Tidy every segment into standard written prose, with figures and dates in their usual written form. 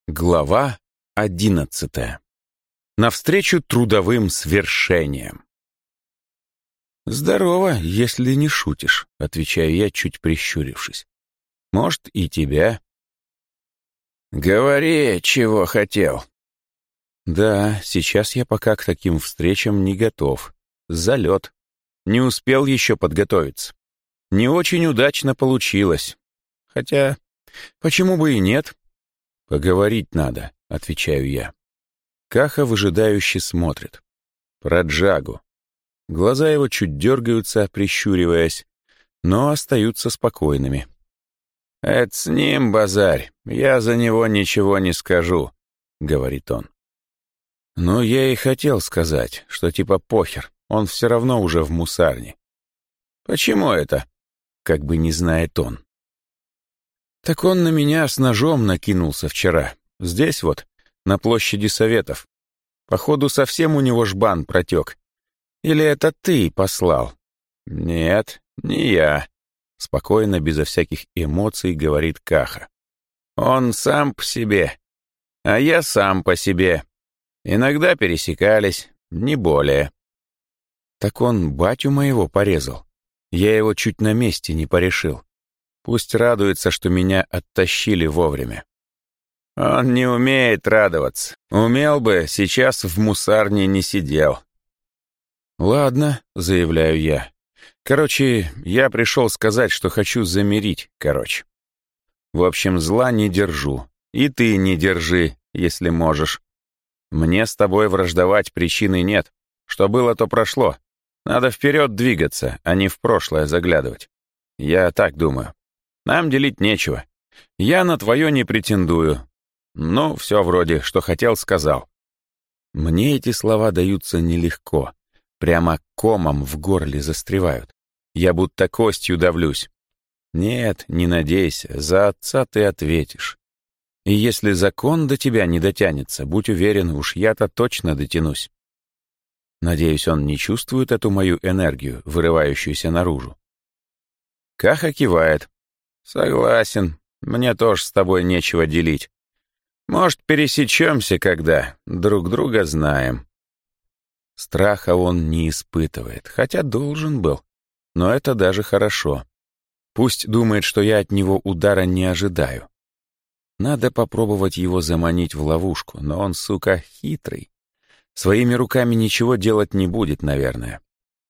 Глава 11. Навстречу трудовым свершениям. «Здорово, если не шутишь», — отвечаю я, чуть прищурившись. «Может, и тебя?» «Говори, чего хотел». «Да, сейчас я пока к таким встречам не готов. Залет. Не успел еще подготовиться. Не очень удачно получилось. Хотя, почему бы и нет?» «Поговорить надо», — отвечаю я. Каха выжидающе смотрит. Про Джагу. Глаза его чуть дергаются, прищуриваясь, но остаются спокойными. «Это с ним базарь, я за него ничего не скажу», — говорит он. Но я и хотел сказать, что типа похер, он все равно уже в мусарне. «Почему это?» — как бы не знает он. Так он на меня с ножом накинулся вчера. Здесь вот, на площади Советов. Походу, совсем у него жбан протек. Или это ты послал? «Нет, не я», — спокойно, безо всяких эмоций, говорит Каха. «Он сам по себе, а я сам по себе. Иногда пересекались, не более». Так он батю моего порезал. Я его чуть на месте не порешил. Пусть радуется, что меня оттащили вовремя. «Он не умеет радоваться. Умел бы, сейчас в мусарне не сидел». «Ладно», — заявляю я. «Короче, я пришел сказать, что хочу замирить, короче. В общем, зла не держу. И ты не держи, если можешь. Мне с тобой враждовать причины нет. Что было, то прошло. Надо вперед двигаться, а не в прошлое заглядывать. Я так думаю. Нам делить нечего. Я на твое не претендую. Ну, все вроде, что хотел, сказал». Мне эти слова даются нелегко. Прямо комом в горле застревают. Я будто костью давлюсь. Нет, не надейся, за отца ты ответишь. И если закон до тебя не дотянется, будь уверен, уж я-то точно дотянусь. Надеюсь, он не чувствует эту мою энергию, вырывающуюся наружу. Каха кивает. «Согласен, мне тоже с тобой нечего делить. Может, пересечемся когда, друг друга знаем». Страха он не испытывает, хотя должен был. Но это даже хорошо. Пусть думает, что я от него удара не ожидаю. Надо попробовать его заманить в ловушку, но он, сука, хитрый. Своими руками ничего делать не будет, наверное.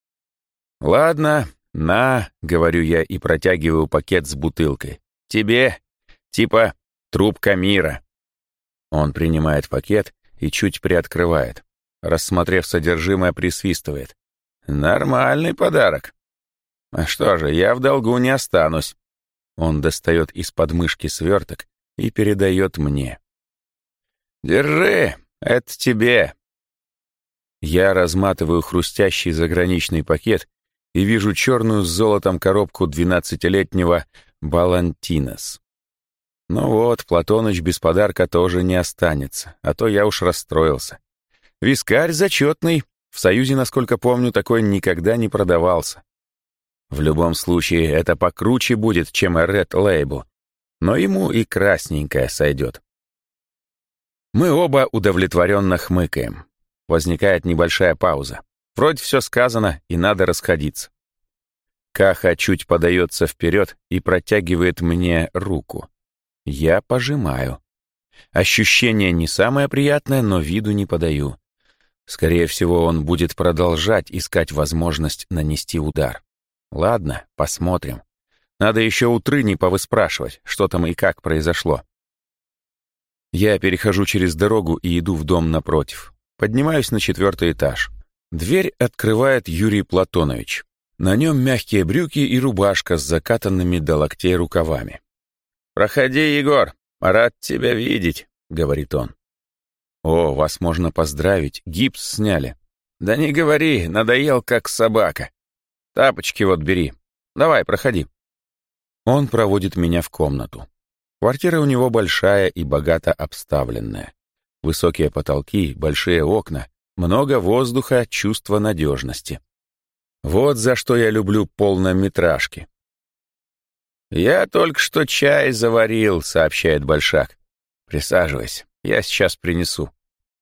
«Ладно, на», — говорю я и протягиваю пакет с бутылкой. «Тебе, типа, трубка мира». Он принимает пакет и чуть приоткрывает. Рассмотрев содержимое, присвистывает. «Нормальный подарок. А что же, я в долгу не останусь». Он достает из подмышки сверток и передает мне. «Держи, это тебе». Я разматываю хрустящий заграничный пакет и вижу черную с золотом коробку 12-летнего Балантинос. Ну вот, Платоныч без подарка тоже не останется, а то я уж расстроился. Вискарь зачетный, в Союзе, насколько помню, такой никогда не продавался. В любом случае, это покруче будет, чем Red Label, но ему и красненькое сойдет. Мы оба удовлетворенно хмыкаем. Возникает небольшая пауза. Вроде все сказано, и надо расходиться. Каха чуть подается вперед и протягивает мне руку. Я пожимаю. Ощущение не самое приятное, но виду не подаю. Скорее всего, он будет продолжать искать возможность нанести удар. Ладно, посмотрим. Надо еще у Трыни повыспрашивать, что там и как произошло. Я перехожу через дорогу и иду в дом напротив. Поднимаюсь на 4-й этаж. Дверь открывает Юрий Платонович. На нем мягкие брюки и рубашка с закатанными до локтей рукавами. «Проходи, Егор, рад тебя видеть», — говорит он. «О, вас можно поздравить, гипс сняли». «Да не говори, надоел как собака. Тапочки вот бери. Давай, проходи». Он проводит меня в комнату. Квартира у него большая и богато обставленная. Высокие потолки, большие окна, много воздуха, чувство надежности. Вот за что я люблю полнометражки. «Я только что чай заварил», — сообщает Большак. Присаживайся, я сейчас принесу».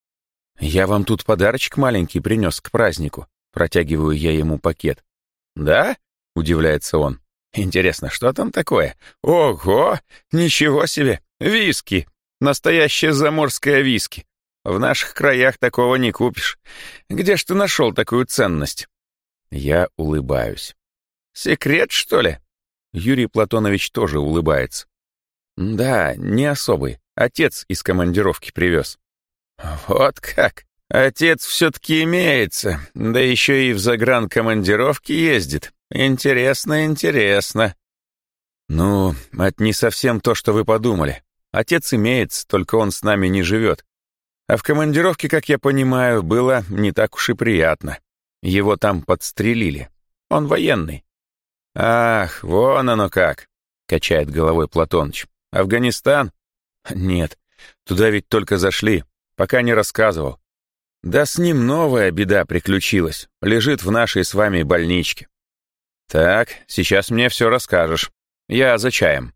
«Я вам тут подарочек маленький принес к празднику», протягиваю я ему пакет. «Да?» — удивляется он. «Интересно, что там такое? Ого! Ничего себе! Виски! Настоящее заморское виски! В наших краях такого не купишь. Где ж ты нашел такую ценность?» Я улыбаюсь. «Секрет, что ли?» Юрий Платонович тоже улыбается. «Да, не особый. Отец из командировки привез». «Вот как! Отец все-таки имеется, да еще и в загранкомандировке ездит. Интересно, интересно». «Ну, это не совсем то, что вы подумали. Отец имеется, только он с нами не живет. А в командировке, как я понимаю, было не так уж и приятно. Его там подстрелили. Он военный». «Ах, вон оно как!» — качает головой Платоныч. «Афганистан?» «Нет, туда ведь только зашли, пока не рассказывал. Да с ним новая беда приключилась, лежит в нашей с вами больничке. Так, сейчас мне все расскажешь. Я за чаем».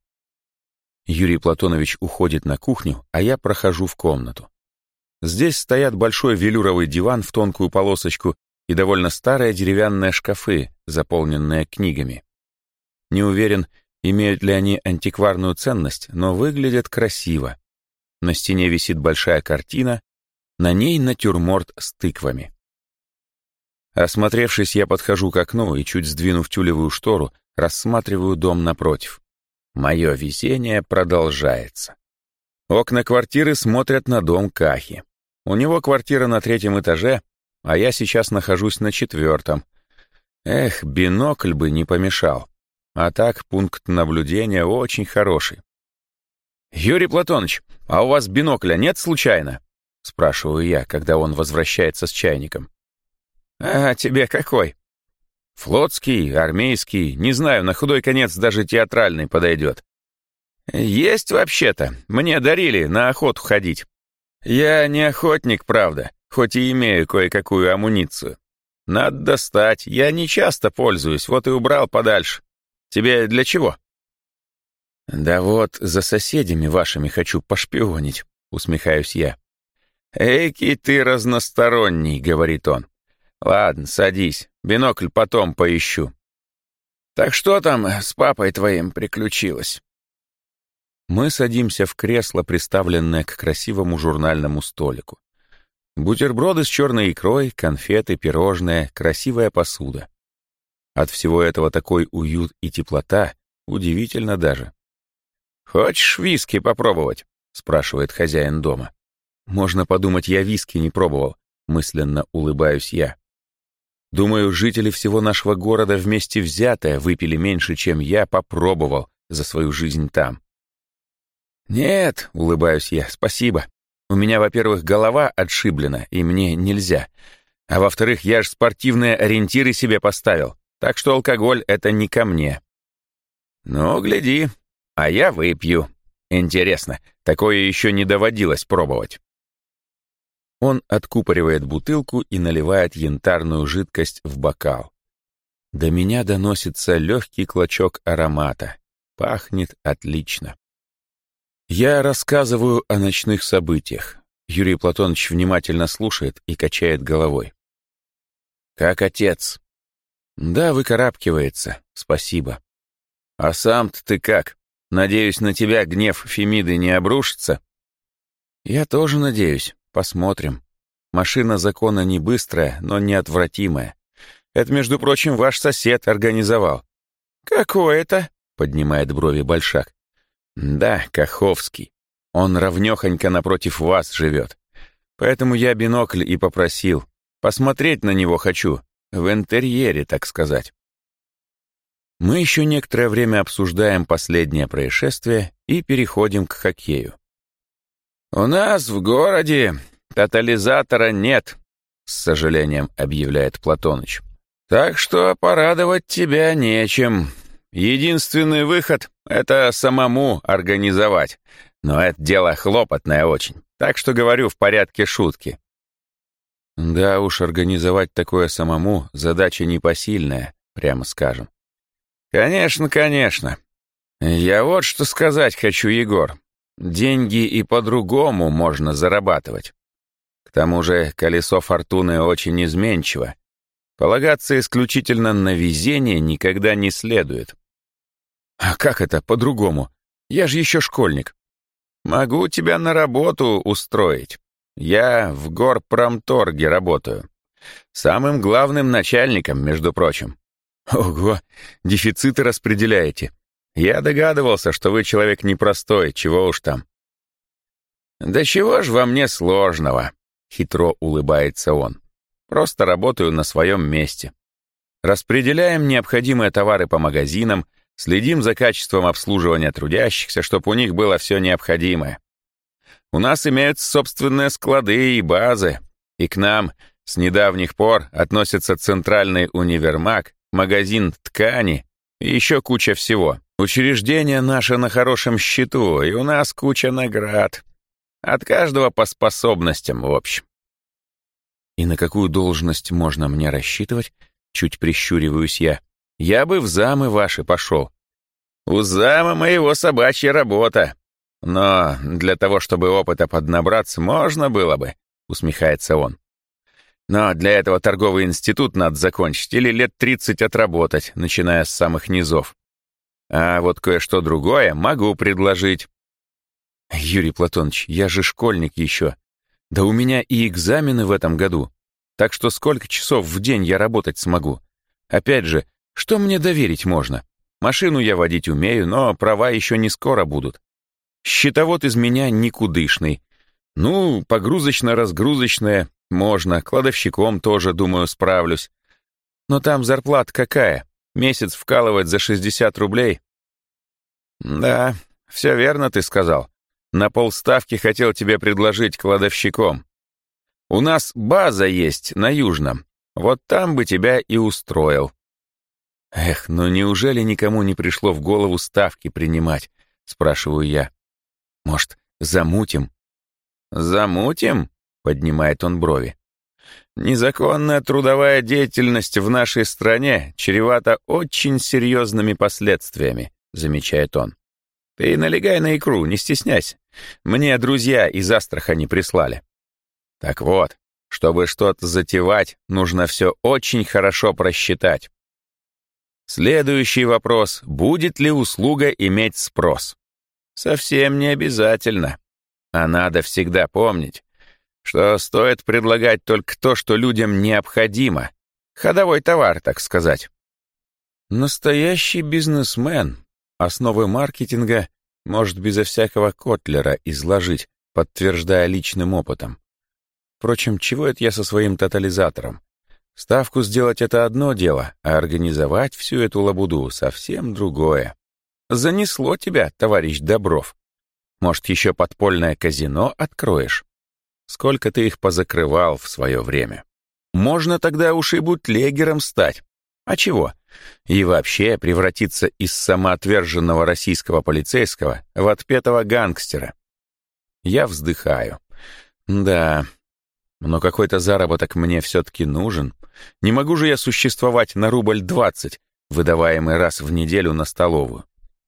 Юрий Платонович уходит на кухню, а я прохожу в комнату. Здесь стоят большой велюровый диван в тонкую полосочку и довольно старые деревянные шкафы, заполненные книгами. Не уверен, имеют ли они антикварную ценность, но выглядят красиво. На стене висит большая картина, на ней натюрморт с тыквами. Осмотревшись, я подхожу к окну и, чуть сдвинув тюлевую штору, рассматриваю дом напротив. Мое везение продолжается. Окна квартиры смотрят на дом Кахи. У него квартира на 3-м этаже, а я сейчас нахожусь на 4-м. Эх, бинокль бы не помешал. А так, пункт наблюдения очень хороший. «Юрий Платоныч, а у вас бинокля нет случайно?» — спрашиваю я, когда он возвращается с чайником. «А тебе какой?» «Флотский, армейский, не знаю, на худой конец даже театральный подойдет». «Есть вообще-то, мне дарили на охоту ходить. Я не охотник, правда, хоть и имею кое-какую амуницию. Надо достать, я не часто пользуюсь, вот и убрал подальше. Тебе для чего?» «Да вот, за соседями вашими хочу пошпионить», — усмехаюсь я. «Эки ты разносторонний», — говорит он. «Ладно, садись, бинокль потом поищу». «Так что там с папой твоим приключилось?» Мы садимся в кресло, приставленное к красивому журнальному столику. Бутерброды с черной икрой, конфеты, пирожные, красивая посуда. От всего этого такой уют и теплота, удивительно даже. «Хочешь виски попробовать?» — спрашивает хозяин дома. Можно подумать, я виски не пробовал, мысленно улыбаюсь я. Думаю, жители всего нашего города вместе взятые выпили меньше, чем я попробовал за свою жизнь там. «Нет», — улыбаюсь я, — «спасибо. У меня, во-первых, голова отшиблена, и мне нельзя. А во-вторых, я ж спортивные ориентиры себе поставил, так что алкоголь — это не ко мне». «Ну, гляди, а я выпью. Интересно, такое еще не доводилось пробовать». Он откупоривает бутылку и наливает янтарную жидкость в бокал. До меня доносится легкий клочок аромата. Пахнет отлично. Я рассказываю о ночных событиях. Юрий Платонович внимательно слушает и качает головой. «Как отец?» «Да, выкарабкивается. Спасибо». «А сам-то ты как? Надеюсь, на тебя гнев Фемиды не обрушится?» «Я тоже надеюсь. Посмотрим. Машина закона не быстрая, но неотвратимая. Это, между прочим, ваш сосед организовал». «Какой это?» — поднимает брови Большак. «Да, Каховский. Он ровнёхонько напротив вас живет. Поэтому я бинокль и попросил. Посмотреть на него хочу. В интерьере, так сказать». Мы еще некоторое время обсуждаем последнее происшествие и переходим к хоккею. «У нас в городе тотализатора нет», — с сожалением объявляет Платоныч. «Так что порадовать тебя нечем. Единственный выход — это самому организовать. Но это дело хлопотное очень, так что говорю в порядке шутки». Да уж, организовать такое самому — задача непосильная, прямо скажем. «Конечно, конечно. Я вот что сказать хочу, Егор. деньги и по-другому можно зарабатывать. К тому же колесо фортуны очень изменчиво. Полагаться исключительно на везение никогда не следует. А как это по-другому? Я же еще школьник. Могу тебя на работу устроить. Я в горпромторге работаю. Самым главным начальником, между прочим. Ого, дефициты распределяете. Я догадывался, что вы человек непростой, чего уж там. Да чего ж во мне сложного, хитро улыбается он. Просто работаю на своем месте. Распределяем необходимые товары по магазинам, следим за качеством обслуживания трудящихся, чтобы у них было все необходимое. У нас имеются собственные склады и базы, и к нам с недавних пор относятся центральный универмаг, магазин ткани и еще куча всего. Учреждение наше на хорошем счету, и у нас куча наград. От каждого по способностям, в общем. И на какую должность можно мне рассчитывать? Чуть прищуриваюсь я. Я бы в замы ваши пошел. У зама моего собачья работа. Но для того, чтобы опыта поднабраться, можно было бы, усмехается он. Но для этого торговый институт надо закончить или лет 30 отработать, начиная с самых низов. А вот кое-что другое могу предложить. Юрий Платонович, я же школьник еще. Да у меня и экзамены в этом году. Так что сколько часов в день я работать смогу? Опять же, что мне доверить можно? Машину я водить умею, но права еще не скоро будут. Счетовод из меня никудышный. Ну, погрузочно-разгрузочное можно, кладовщиком тоже, думаю, справлюсь. Но там зарплата какая? Месяц вкалывать за 60 рублей? Да, все верно ты сказал. На полставки хотел тебе предложить кладовщиком. У нас база есть на Южном. Вот там бы тебя и устроил. Эх, ну неужели никому не пришло в голову ставки принимать? Спрашиваю я. Может, замутим? Замутим? Поднимает он брови. Незаконная трудовая деятельность в нашей стране чревата очень серьезными последствиями, замечает он. Ты налегай на икру, не стесняйся. Мне друзья из Астрахани прислали. Так вот, чтобы что-то затевать, нужно все очень хорошо просчитать. Следующий вопрос. Будет ли услуга иметь спрос? Совсем не обязательно. А надо всегда помнить, что стоит предлагать только то, что людям необходимо. Ходовой товар, так сказать. Настоящий бизнесмен. Основы маркетинга может безо всякого Котлера изложить, подтверждая личным опытом. Впрочем, чего это я со своим тотализатором? Ставку сделать — это одно дело, а организовать всю эту лабуду — совсем другое. Занесло тебя, товарищ Добров. Может, еще подпольное казино откроешь? Сколько ты их позакрывал в свое время? Можно тогда уж и бутлегером стать. А чего? И вообще превратиться из самоотверженного российского полицейского в отпетого гангстера. Я вздыхаю. Да, но какой-то заработок мне все-таки нужен. Не могу же я существовать на рубль 20, выдаваемый раз в неделю на столовую.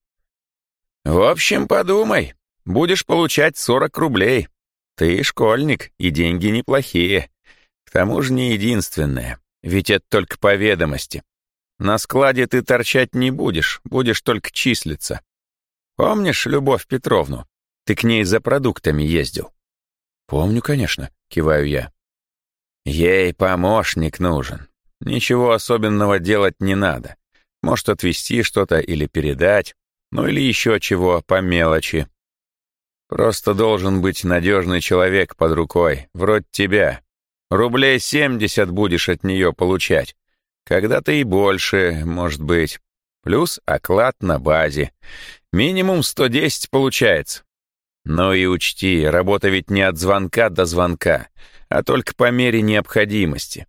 В общем, подумай. Будешь получать 40 рублей. Ты школьник, и деньги неплохие. К тому же не единственное, ведь это только по ведомости. На складе ты торчать не будешь, будешь только числиться. Помнишь Любовь Петровну? Ты к ней за продуктами ездил. Помню, конечно, киваю я. Ей помощник нужен. Ничего особенного делать не надо. Может, отвезти что-то или передать, ну или еще чего по мелочи. Просто должен быть надежный человек под рукой, вроде тебя. Рублей 70 будешь от нее получать. Когда-то и больше, может быть. Плюс оклад на базе. Минимум 110 получается. Ну и учти, работа ведь не от звонка до звонка, а только по мере необходимости.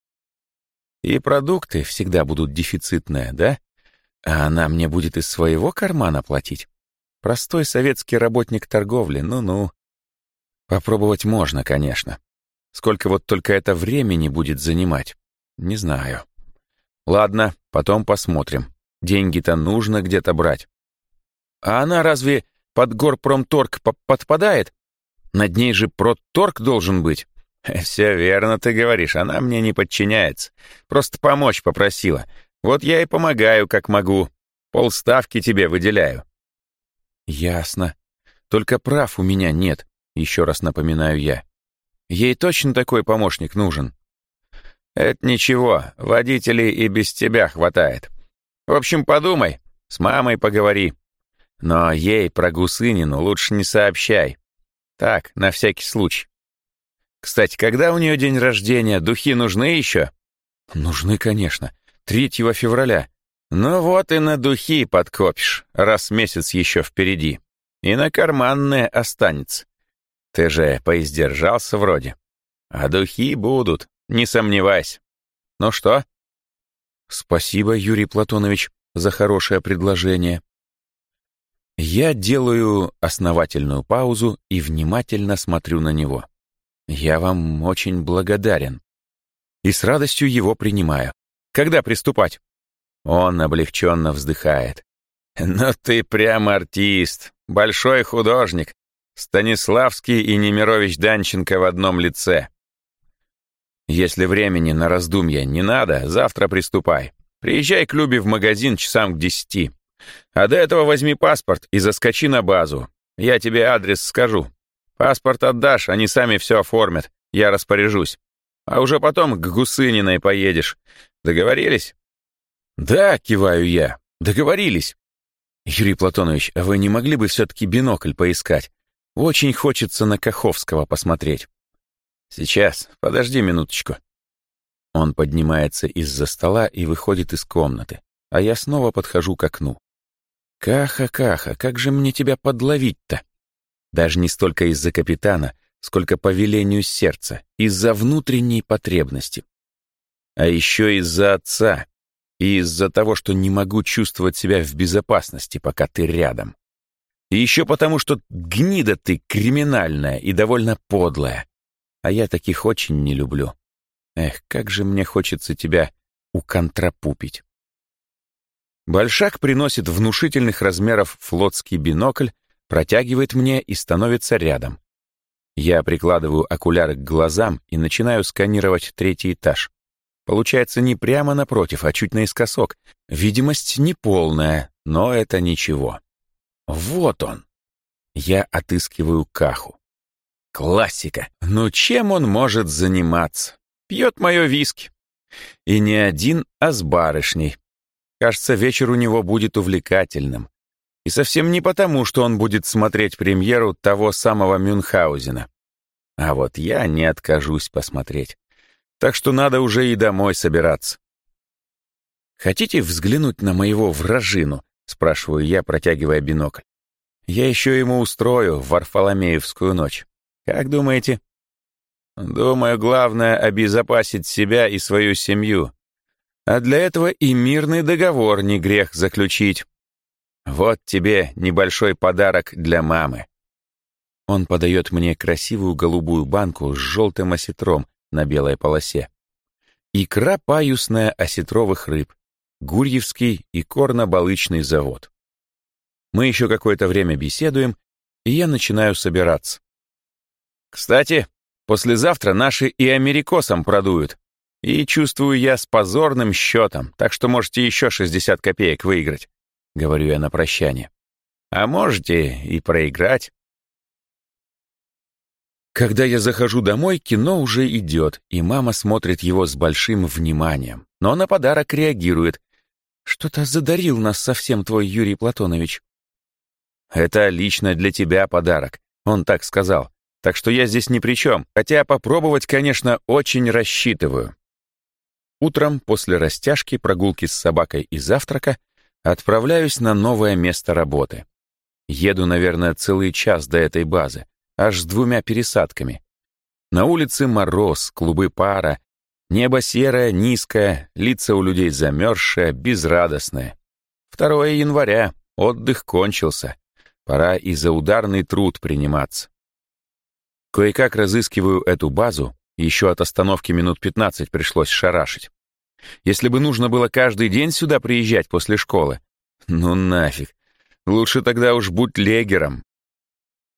И продукты всегда будут дефицитные, да? А она мне будет из своего кармана платить? Простой советский работник торговли, ну-ну. Попробовать можно, конечно. Сколько вот только это времени будет занимать, не знаю. Ладно, потом посмотрим. Деньги-то нужно где-то брать. А она разве под Горпромторг подпадает? Над ней же Продторг должен быть». «Все верно ты говоришь, она мне не подчиняется. Просто помочь попросила. Вот я и помогаю, как могу. Полставки тебе выделяю». «Ясно. Только прав у меня нет», — еще раз напоминаю я. «Ей точно такой помощник нужен?» «Это ничего, водителей и без тебя хватает. В общем, подумай, с мамой поговори. Но ей про Гусынину лучше не сообщай. Так, на всякий случай. Кстати, когда у нее день рождения, духи нужны еще?» «Нужны, конечно. 3 февраля. Ну вот и на духи подкопишь, раз месяц еще впереди. И на карманное останется. Ты же поиздержался вроде. А духи будут, не сомневайся. Ну что?» «Спасибо, Юрий Платонович, за хорошее предложение». Я делаю основательную паузу и внимательно смотрю на него. Я вам очень благодарен. И с радостью его принимаю. Когда приступать? Он облегченно вздыхает. «Ну ты прям артист, большой художник. Станиславский и Немирович Данченко в одном лице. Если времени на раздумья не надо, завтра приступай. Приезжай к Любе в магазин часам к 10. А до этого возьми паспорт и заскочи на базу. Я тебе адрес скажу. Паспорт отдашь, они сами все оформят. Я распоряжусь. А уже потом к Гусыниной поедешь. Договорились?» «Да», — киваю я, — «договорились». «Юрий Платонович, а вы не могли бы все-таки бинокль поискать? Очень хочется на Каховского посмотреть». «Сейчас, подожди минуточку». Он поднимается из-за стола и выходит из комнаты, а я снова подхожу к окну. «Каха, Каха, как же мне тебя подловить-то?» Даже не столько из-за капитана, сколько по велению сердца, из-за внутренней потребности. А еще из-за отца и из-за того, что не могу чувствовать себя в безопасности, пока ты рядом. И еще потому, что гнида ты криминальная и довольно подлая. А я таких очень не люблю. Эх, как же мне хочется тебя уконтрапупить. Большак приносит внушительных размеров флотский бинокль, протягивает мне и становится рядом. Я прикладываю окуляры к глазам и начинаю сканировать 3-й этаж. Получается не прямо напротив, а чуть наискосок. Видимость неполная, но это ничего. Вот он. Я отыскиваю Каху. Классика. Ну чем он может заниматься? Пьет мое виски. И не один, а с барышней. Кажется, вечер у него будет увлекательным. И совсем не потому, что он будет смотреть премьеру того самого Мюнхгаузена. А вот я не откажусь посмотреть. Так что надо уже и домой собираться. «Хотите взглянуть на моего вражину?» — спрашиваю я, протягивая бинокль. «Я еще ему устрою в Варфоломеевскую ночь. Как думаете?» «Думаю, главное — обезопасить себя и свою семью. А для этого и мирный договор не грех заключить. Вот тебе небольшой подарок для мамы». Он подает мне красивую голубую банку с желтым осетром на белой полосе. Икра паюсная осетровых рыб, Гурьевский и корно-балычный завод. Мы еще какое-то время беседуем, и я начинаю собираться. «Кстати, послезавтра наши и америкосам продуют. И чувствую я с позорным счетом, так что можете еще 60 копеек выиграть», — говорю я на прощание. «А можете и проиграть». Когда я захожу домой, кино уже идет, и мама смотрит его с большим вниманием. Но на подарок реагирует. «Что-то задарил нас совсем твой Юрий Платонович». «Это лично для тебя подарок», — он так сказал. «Так что я здесь ни при чем, хотя попробовать, конечно, очень рассчитываю». Утром, после растяжки, прогулки с собакой и завтрака, отправляюсь на новое место работы. Еду, наверное, целый час до этой базы, аж с 2 пересадками. На улице мороз, клубы пара, небо серое, низкое, лица у людей замерзшие, безрадостные. 2 января, отдых кончился, пора и за ударный труд приниматься. Кое-как разыскиваю эту базу, еще от остановки минут 15 пришлось шарашить. Если бы нужно было каждый день сюда приезжать после школы, ну нафиг, лучше тогда уж будь легером.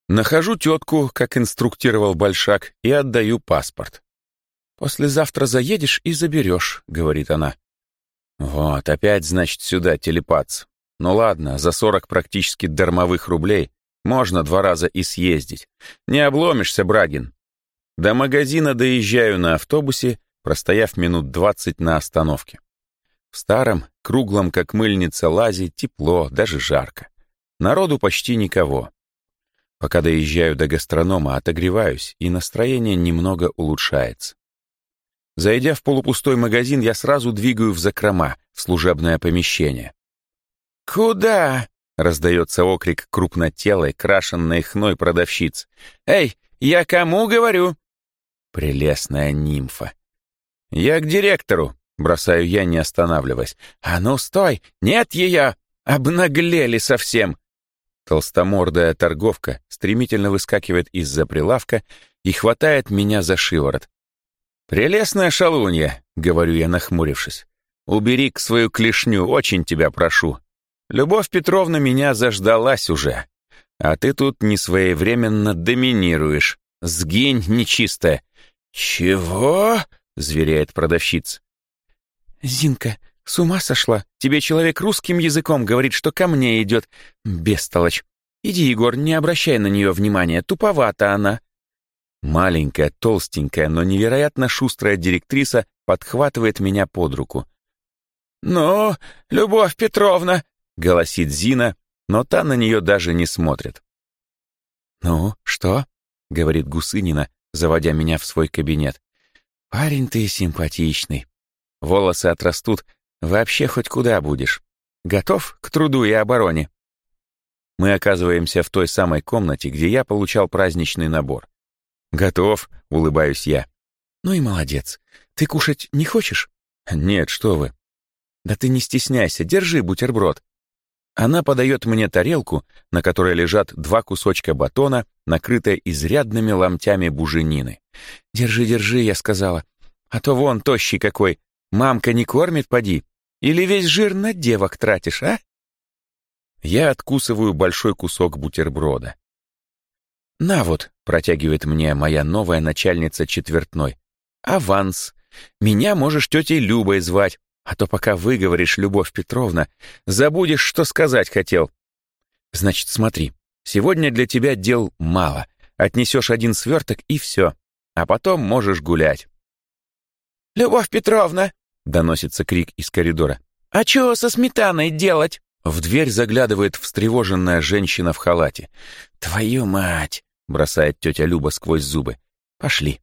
Нахожу тетку, как инструктировал Большак, и отдаю паспорт. «Послезавтра заедешь и заберешь», — говорит она. Вот, опять, значит, сюда телепаться. Ну ладно, за 40 практически дармовых рублей можно 2 раза и съездить. Не обломишься, Брагин. До магазина доезжаю на автобусе, простояв минут 20 на остановке. В старом, круглом, как мыльница, лазе тепло, даже жарко. Народу почти никого. Пока доезжаю до гастронома, отогреваюсь, и настроение немного улучшается. Зайдя в полупустой магазин, я сразу двигаю в закрома, в служебное помещение. «Куда?» — раздается окрик крупнотелой, крашенной хной продавщицы. «Эй, я кому говорю?» Прелестная нимфа. «Я к директору», — бросаю я, не останавливаясь. «А ну, стой! Нет ее! Обнаглели совсем!» Толстомордая торговка стремительно выскакивает из-за прилавка и хватает меня за шиворот. «Прелестная шалунья», — говорю я, нахмурившись. «Убери-ка свою клешню, очень тебя прошу. Любовь Петровна меня заждалась уже, а ты тут несвоевременно доминируешь. Сгинь, нечистая». «Чего?» — зверяет продавщица. «Зинка, с ума сошла? Тебе человек русским языком говорит, что ко мне идет. Бестолочь. Иди, Егор, не обращай на нее внимания, туповата она». Маленькая, толстенькая, но невероятно шустрая директриса подхватывает меня под руку. «Ну, Любовь Петровна!» — голосит Зина, но та на нее даже не смотрит. «Ну, что?» — говорит Гусынина, заводя меня в свой кабинет. «Парень ты симпатичный. Волосы отрастут, вообще хоть куда будешь. Готов к труду и обороне?» Мы оказываемся в той самой комнате, где я получал праздничный набор. «Готов», — улыбаюсь я. «Ну и молодец. Ты кушать не хочешь?» «Нет, что вы». «Да ты не стесняйся, держи бутерброд». Она подает мне тарелку, на которой лежат 2 кусочка батона, накрытые изрядными ломтями буженины. «Держи, держи», — я сказала. «А то вон тощий какой. Мамка не кормит, поди? Или весь жир на девок тратишь, а?» Я откусываю большой кусок бутерброда. «На вот», — протягивает мне моя новая начальница четвертной. «Аванс. Меня можешь тетей Любой звать, а то пока выговоришь, Любовь Петровна, забудешь, что сказать хотел. Значит, смотри, сегодня для тебя дел мало. Отнесешь 1 сверток и все, а потом можешь гулять». «Любовь Петровна!» — доносится крик из коридора. «А чего со сметаной делать?» В дверь заглядывает встревоженная женщина в халате. «Твою мать!» — бросает тетя Люба сквозь зубы. «Пошли».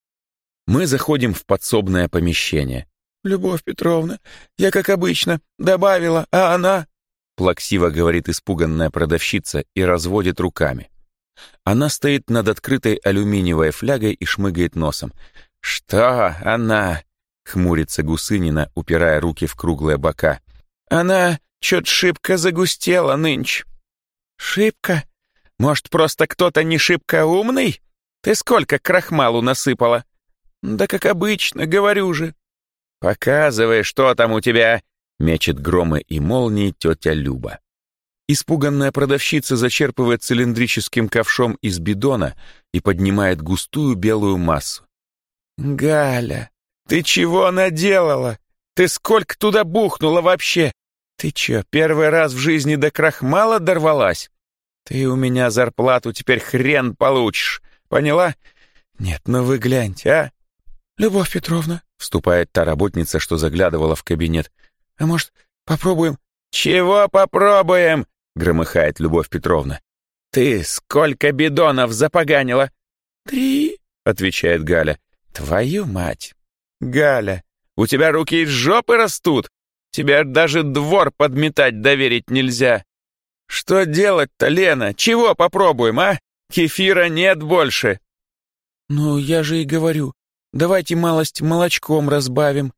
Мы заходим в подсобное помещение. «Любовь Петровна, я, как обычно, добавила, а она...» Плаксиво говорит испуганная продавщица и разводит руками. Она стоит над открытой алюминиевой флягой и шмыгает носом. «Что она?» — хмурится Гусынина, упирая руки в круглые бока. «Она чё-то шибко загустела нынче». «Шибко? Может, просто кто-то не шибко умный? Ты сколько крахмалу насыпала?» «Да как обычно, говорю же». «Показывай, что там у тебя», — мечет громы и молнии тетя Люба. Испуганная продавщица зачерпывает цилиндрическим ковшом из бидона и поднимает густую белую массу. «Галя, ты чего наделала? Ты сколько туда бухнула вообще? Ты чё, первый раз в жизни до крахмала дорвалась? Ты у меня зарплату теперь хрен получишь, поняла? Нет, ну вы гляньте, а?» «Любовь Петровна», — вступает та работница, что заглядывала в кабинет. «А может, попробуем?» «Чего попробуем?» — громыхает Любовь Петровна. «Ты сколько бидонов запоганила?» «3», — отвечает Галя. «Твою мать! Галя, у тебя руки из жопы растут! Тебе даже двор подметать доверить нельзя! Что делать-то, Лена? Чего попробуем, а? Кефира нет больше!» «Ну, я же и говорю, давайте малость молочком разбавим».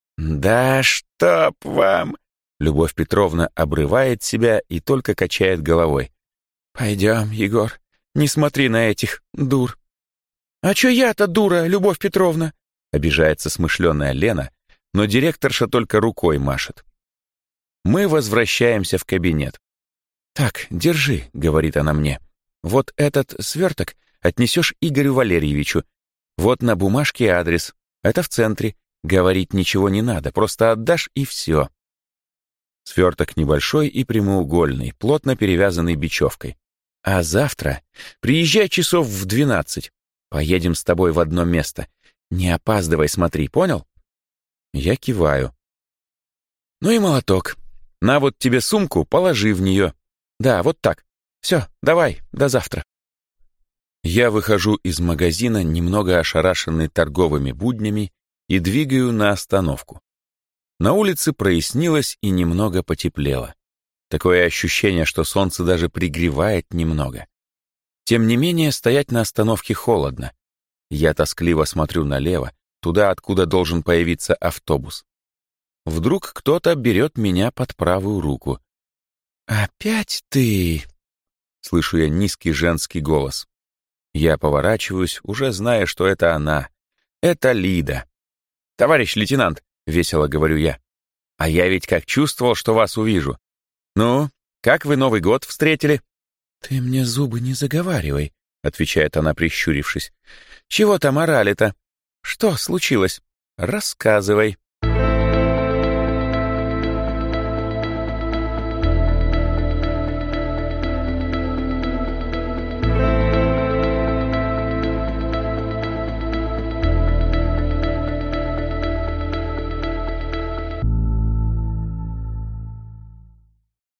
«Да чтоб вам!» Любовь Петровна обрывает себя и только качает головой. «Пойдем, Егор, не смотри на этих дур». «А чё я-то дура, Любовь Петровна?» Обижается смышленая Лена, но директорша только рукой машет. Мы возвращаемся в кабинет. «Так, держи», — говорит она мне. Вот этот сверток отнесешь Игорю Валерьевичу. Вот на бумажке адрес. Это в центре. Говорить ничего не надо, просто отдашь и все. Сверток небольшой и прямоугольный, плотно перевязанный бечевкой. А завтра приезжай часов в 12. Поедем с тобой в одно место. Не опаздывай, смотри, понял? Я киваю. Ну и молоток. На вот тебе сумку, положи в нее. Да, вот так. Все, давай, до завтра. Я выхожу из магазина, немного ошарашенный торговыми буднями, и двигаю на остановку. На улице прояснилось и немного потеплело. Такое ощущение, что солнце даже пригревает немного. Тем не менее, стоять на остановке холодно. Я тоскливо смотрю налево, туда, откуда должен появиться автобус. Вдруг кто-то берет меня под правую руку. «Опять ты?» — слышу я низкий женский голос. Я поворачиваюсь, уже зная, что это она. Это Лида. «Товарищ лейтенант», — весело говорю я, «а я ведь как чувствовал, что вас увижу. Ну, как вы Новый год встретили?» «Ты мне зубы не заговаривай», — отвечает она, прищурившись. «Чего там орали-то? Что случилось? Рассказывай».